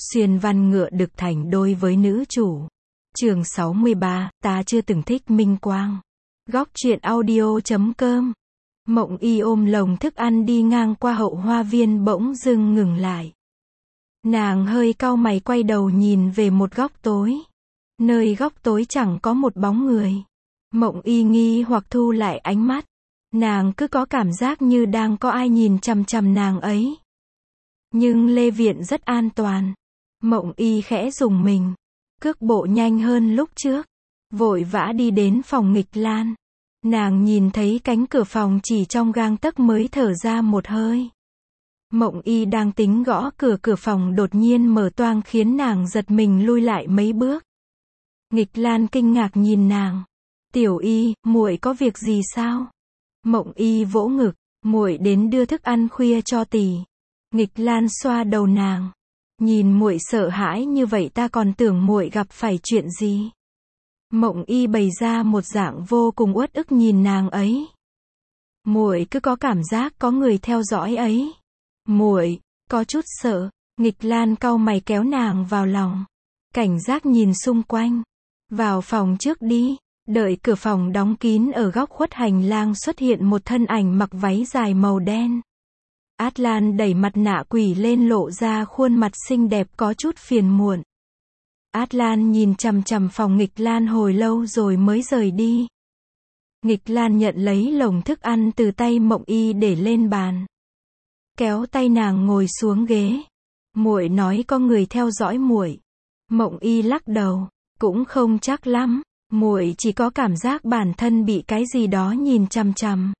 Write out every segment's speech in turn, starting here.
Xuyên văn ngựa đực thành đôi với nữ chủ. Chương 63, ta chưa từng thích Minh Quang. Góc truyện audio.com. Mộng Y ôm lồng thức ăn đi ngang qua hậu hoa viên bỗng dưng ngừng lại. Nàng hơi cau mày quay đầu nhìn về một góc tối. Nơi góc tối chẳng có một bóng người. Mộng Y nghi hoặc thu lại ánh mắt. Nàng cứ có cảm giác như đang có ai nhìn chằm chằm nàng ấy. Nhưng Lê Viện rất an toàn. Mộng Y khẽ rùng mình. Cước bộ nhanh hơn lúc trước. Vội vã đi đến phòng Nghịch Lan. Nàng nhìn thấy cánh cửa phòng chỉ trong gang tấc mới thở ra một hơi. Mộng Y đang tính gõ cửa phòng đột nhiên mở toang khiến nàng giật mình lui lại mấy bước. Nghịch Lan kinh ngạc nhìn nàng. Tiểu Y, muội có việc gì sao? Mộng Y vỗ ngực, muội đến đưa thức ăn khuya cho tỷ. Nghịch Lan xoa đầu nàng. Nhìn muội sợ hãi như vậy ta còn tưởng muội gặp phải chuyện gì. Mộng Y bày ra một dạng vô cùng uất ức nhìn nàng ấy. Muội cứ có cảm giác có người theo dõi ấy. Muội có chút sợ. Nghịch Lan cau mày kéo nàng vào lòng. Cảnh giác nhìn xung quanh. Vào phòng trước đi. Đợi cửa phòng đóng kín ở góc khuất hành lang xuất hiện một thân ảnh mặc váy dài màu đen. Atlan đẩy mặt nạ quỷ lên lộ ra khuôn mặt xinh đẹp có chút phiền muộn. Atlan nhìn chằm chằm phòng Nghịch Lan hồi lâu rồi mới rời đi. Nghịch Lan nhận lấy lồng thức ăn từ tay Mộng Y để lên bàn. Kéo tay nàng ngồi xuống ghế. Muội nói có người theo dõi muội. Mộng Y lắc đầu, cũng không chắc lắm, muội chỉ có cảm giác bản thân bị cái gì đó nhìn chằm chằm.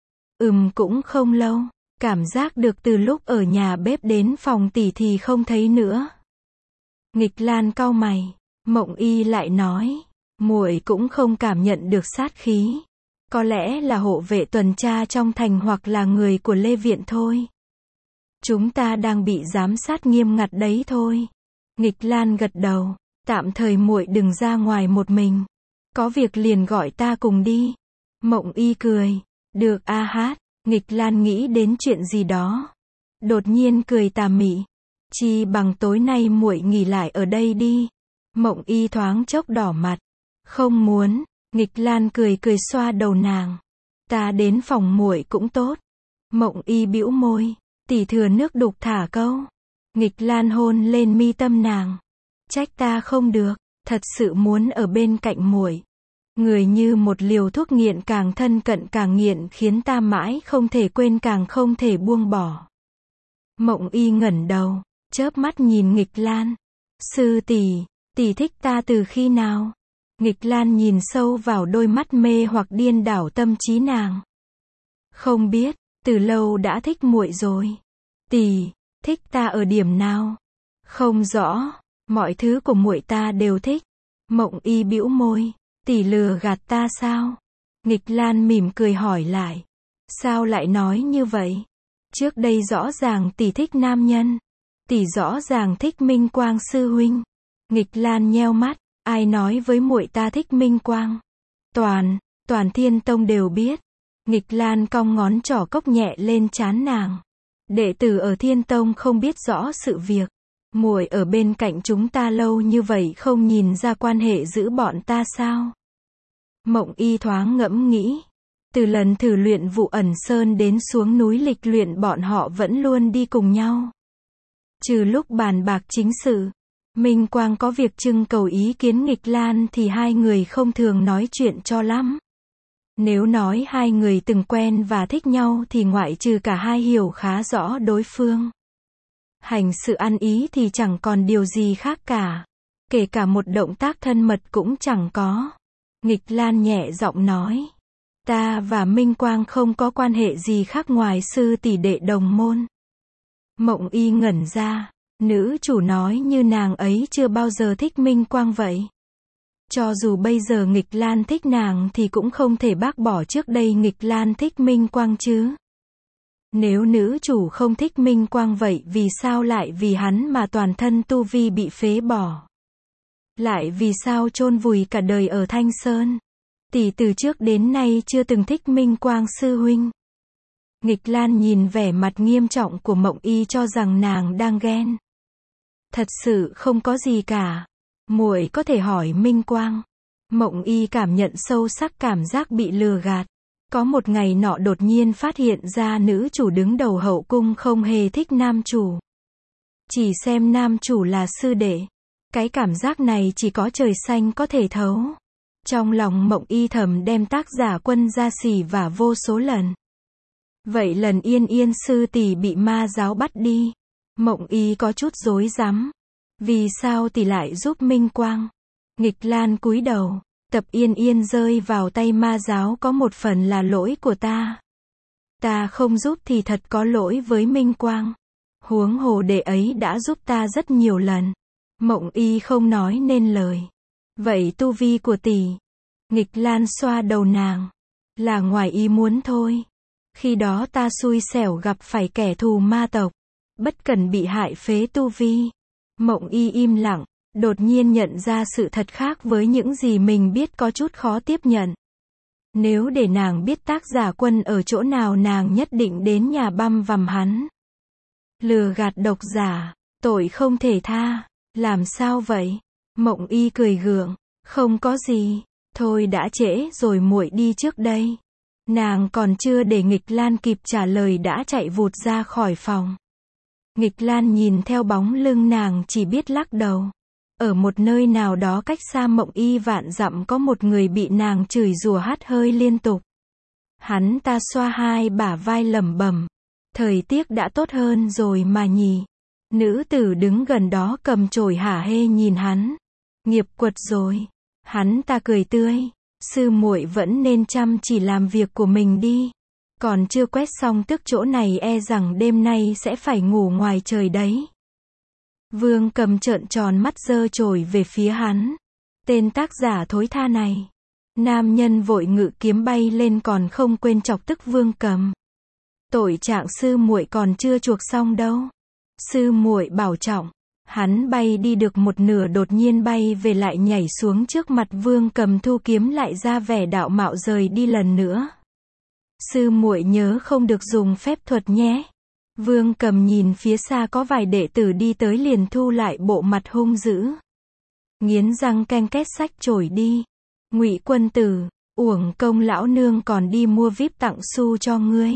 Cũng không lâu. Cảm giác được từ lúc ở nhà bếp đến phòng tỷ thì không thấy nữa. Nghịch Lan cau mày. Mộng Y lại nói. Muội cũng không cảm nhận được sát khí. Có lẽ là hộ vệ tuần tra trong thành hoặc là người của Lê Viện thôi. Chúng ta đang bị giám sát nghiêm ngặt đấy thôi. Nghịch Lan gật đầu. Tạm thời muội đừng ra ngoài một mình. Có việc liền gọi ta cùng đi. Mộng Y cười. Được a hát. Nghịch Lan nghĩ đến chuyện gì đó. Đột nhiên cười tà mị. Chi bằng tối nay muội nghỉ lại ở đây đi. Mộng Y thoáng chốc đỏ mặt. Không muốn. Nghịch Lan cười xoa đầu nàng. Ta đến phòng muội cũng tốt. Mộng Y bĩu môi. Tỷ thừa nước đục thả câu. Nghịch Lan hôn lên mi tâm nàng. Trách ta không được. Thật sự muốn ở bên cạnh muội. Người như một liều thuốc nghiện càng thân cận càng nghiện khiến ta mãi không thể quên càng không thể buông bỏ. Mộng Y ngẩng đầu, chớp mắt nhìn Nghịch Lan. Sư tỷ thích ta từ khi nào? Nghịch Lan nhìn sâu vào đôi mắt mê hoặc điên đảo tâm trí nàng. Không biết, từ lâu đã thích muội rồi. Tỷ, thích ta ở điểm nào? Không rõ, mọi thứ của muội ta đều thích. Mộng Y bĩu môi. Tỷ lừa gạt ta sao? Nghịch Lan mỉm cười hỏi lại. Sao lại nói như vậy? Trước đây rõ ràng tỷ thích nam nhân. Tỷ rõ ràng thích Minh Quang sư huynh. Nghịch Lan nheo mắt. Ai nói với muội ta thích Minh Quang? Toàn Thiên Tông đều biết. Nghịch Lan cong ngón trỏ cốc nhẹ lên trán nàng. Đệ tử ở Thiên Tông không biết rõ sự việc. Muội ở bên cạnh chúng ta lâu như vậy không nhìn ra quan hệ giữa bọn ta sao? Mộng Y thoáng ngẫm nghĩ. Từ lần thử luyện Vụ Ẩn Sơn đến xuống núi lịch luyện bọn họ vẫn luôn đi cùng nhau. Trừ lúc bàn bạc chính sự, Minh Quang có việc trưng cầu ý kiến Nghịch Lan thì hai người không thường nói chuyện cho lắm. Nếu nói hai người từng quen và thích nhau thì ngoại trừ cả hai hiểu khá rõ đối phương. Hành sự ăn ý thì chẳng còn điều gì khác cả. Kể cả một động tác thân mật cũng chẳng có. Nghịch Lan nhẹ giọng nói. Ta và Minh Quang không có quan hệ gì khác ngoài sư tỷ đệ đồng môn. Mộng Y ngẩn ra. Nữ chủ nói như nàng ấy chưa bao giờ thích Minh Quang vậy. Cho dù bây giờ Nghịch Lan thích nàng thì cũng không thể bác bỏ trước đây Nghịch Lan thích Minh Quang chứ. Nếu nữ chủ không thích Minh Quang vậy vì sao lại vì hắn mà toàn thân tu vi bị phế bỏ? Lại vì sao chôn vùi cả đời ở Thanh Sơn? Tỷ từ trước đến nay chưa từng thích Minh Quang sư huynh. Nghịch Lan nhìn vẻ mặt nghiêm trọng của Mộng Y cho rằng nàng đang ghen. Thật sự không có gì cả. Muội có thể hỏi Minh Quang. Mộng Y cảm nhận sâu sắc cảm giác bị lừa gạt. Có một ngày nọ đột nhiên phát hiện ra nữ chủ đứng đầu hậu cung không hề thích nam chủ. Chỉ xem nam chủ là sư đệ. Cái cảm giác này chỉ có trời xanh có thể thấu. Trong lòng Mộng Y thầm đem tác giả Quân ra xỉ vả vô số lần. Vậy lần Yên Yên sư tỷ bị ma giáo bắt đi, Mộng Y có chút rối rắm. Vì sao tỷ lại giúp Minh Quang? Nghịch Lan cúi đầu. Tập Yên Yên rơi vào tay ma giáo có một phần là lỗi của ta. Ta không giúp thì thật có lỗi với Minh Quang. Huống hồ đệ ấy đã giúp ta rất nhiều lần. Mộng Y không nói nên lời. Vậy tu vi của tỷ? Nghịch Lan xoa đầu nàng. Là ngoài ý muốn thôi. Khi đó ta xui xẻo gặp phải kẻ thù ma tộc. Bất cần bị hại phế tu vi. Mộng Y im lặng. Đột nhiên nhận ra sự thật khác với những gì mình biết có chút khó tiếp nhận. Nếu để nàng biết tác giả Quân ở chỗ nào nàng nhất định đến nhà băm vằm hắn. Lừa gạt độc giả, tội không thể tha. Làm sao vậy? Mộng Y cười gượng. Không có gì. Thôi đã trễ rồi muội đi trước đây. Nàng còn chưa để Nghịch Lan kịp trả lời đã chạy vụt ra khỏi phòng. Nghịch Lan nhìn theo bóng lưng nàng chỉ biết lắc đầu. Ở một nơi nào đó cách xa Mộng Y vạn dặm có một người bị nàng chửi rủa hắt hơi liên tục. Hắn ta xoa hai bả vai lẩm bẩm. Thời tiết đã tốt hơn rồi mà nhỉ. Nữ tử đứng gần đó cầm chổi hả hê nhìn hắn. Nghiệp quật rồi. Hắn ta cười tươi. Sư muội vẫn nên chăm chỉ làm việc của mình đi. Còn chưa quét xong tước chỗ này e rằng đêm nay sẽ phải ngủ ngoài trời đấy. Vương Cầm trợn tròn mắt giơ chổi về phía hắn. Tên tác giả thối tha này. Nam nhân vội ngự kiếm bay lên còn không quên chọc tức Vương Cầm. Tội trạng sư muội còn chưa chuộc xong đâu. Sư muội bảo trọng. Hắn bay đi được một nửa đột nhiên bay về lại nhảy xuống trước mặt Vương Cầm thu kiếm lại ra vẻ đạo mạo rời đi lần nữa. Sư muội nhớ không được dùng phép thuật nhé. Vương Cầm nhìn phía xa có vài đệ tử đi tới liền thu lại bộ mặt hung dữ. Nghiến răng ken két xách chổi đi. Ngụy Quân tử, uổng công lão nương còn đi mua vip tặng xu cho ngươi.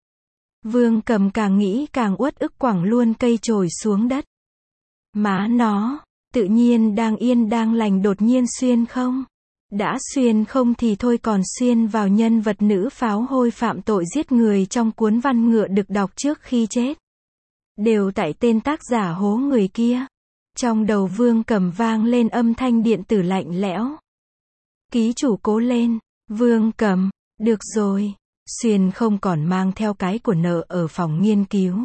Vương Cầm càng nghĩ càng uất ức quẳng luôn cây chổi xuống đất. Má nó, tự nhiên đang yên đang lành đột nhiên xuyên không? Đã xuyên không thì thôi còn xuyên vào nhân vật nữ pháo hôi phạm tội giết người trong cuốn văn ngựa được đọc trước khi chết. Đều tại tên tác giả hố người kia. Trong đầu Vương Cầm vang lên âm thanh điện tử lạnh lẽo. Ký chủ cố lên, Vương Cầm, được rồi, xuyên không còn mang theo cái của nợ ở phòng nghiên cứu.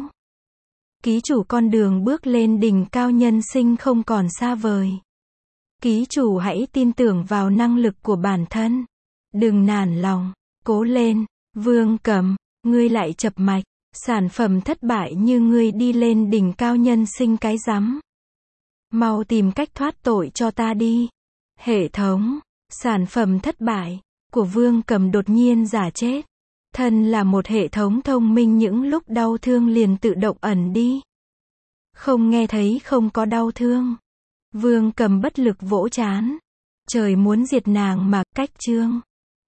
Ký chủ con đường bước lên đỉnh cao nhân sinh không còn xa vời. Ký chủ hãy tin tưởng vào năng lực của bản thân. Đừng nản lòng, cố lên, Vương Cầm, ngươi lại chập mạch, sản phẩm thất bại như ngươi đi lên đỉnh cao nhân sinh cái rắm. Mau tìm cách thoát tội cho ta đi. Hệ thống, sản phẩm thất bại của Vương Cầm đột nhiên giả chết. Thân là một hệ thống thông minh những lúc đau thương liền tự động ẩn đi. Không nghe thấy không có đau thương. Vương Cầm bất lực vỗ trán. Trời muốn diệt nàng mà cách chương.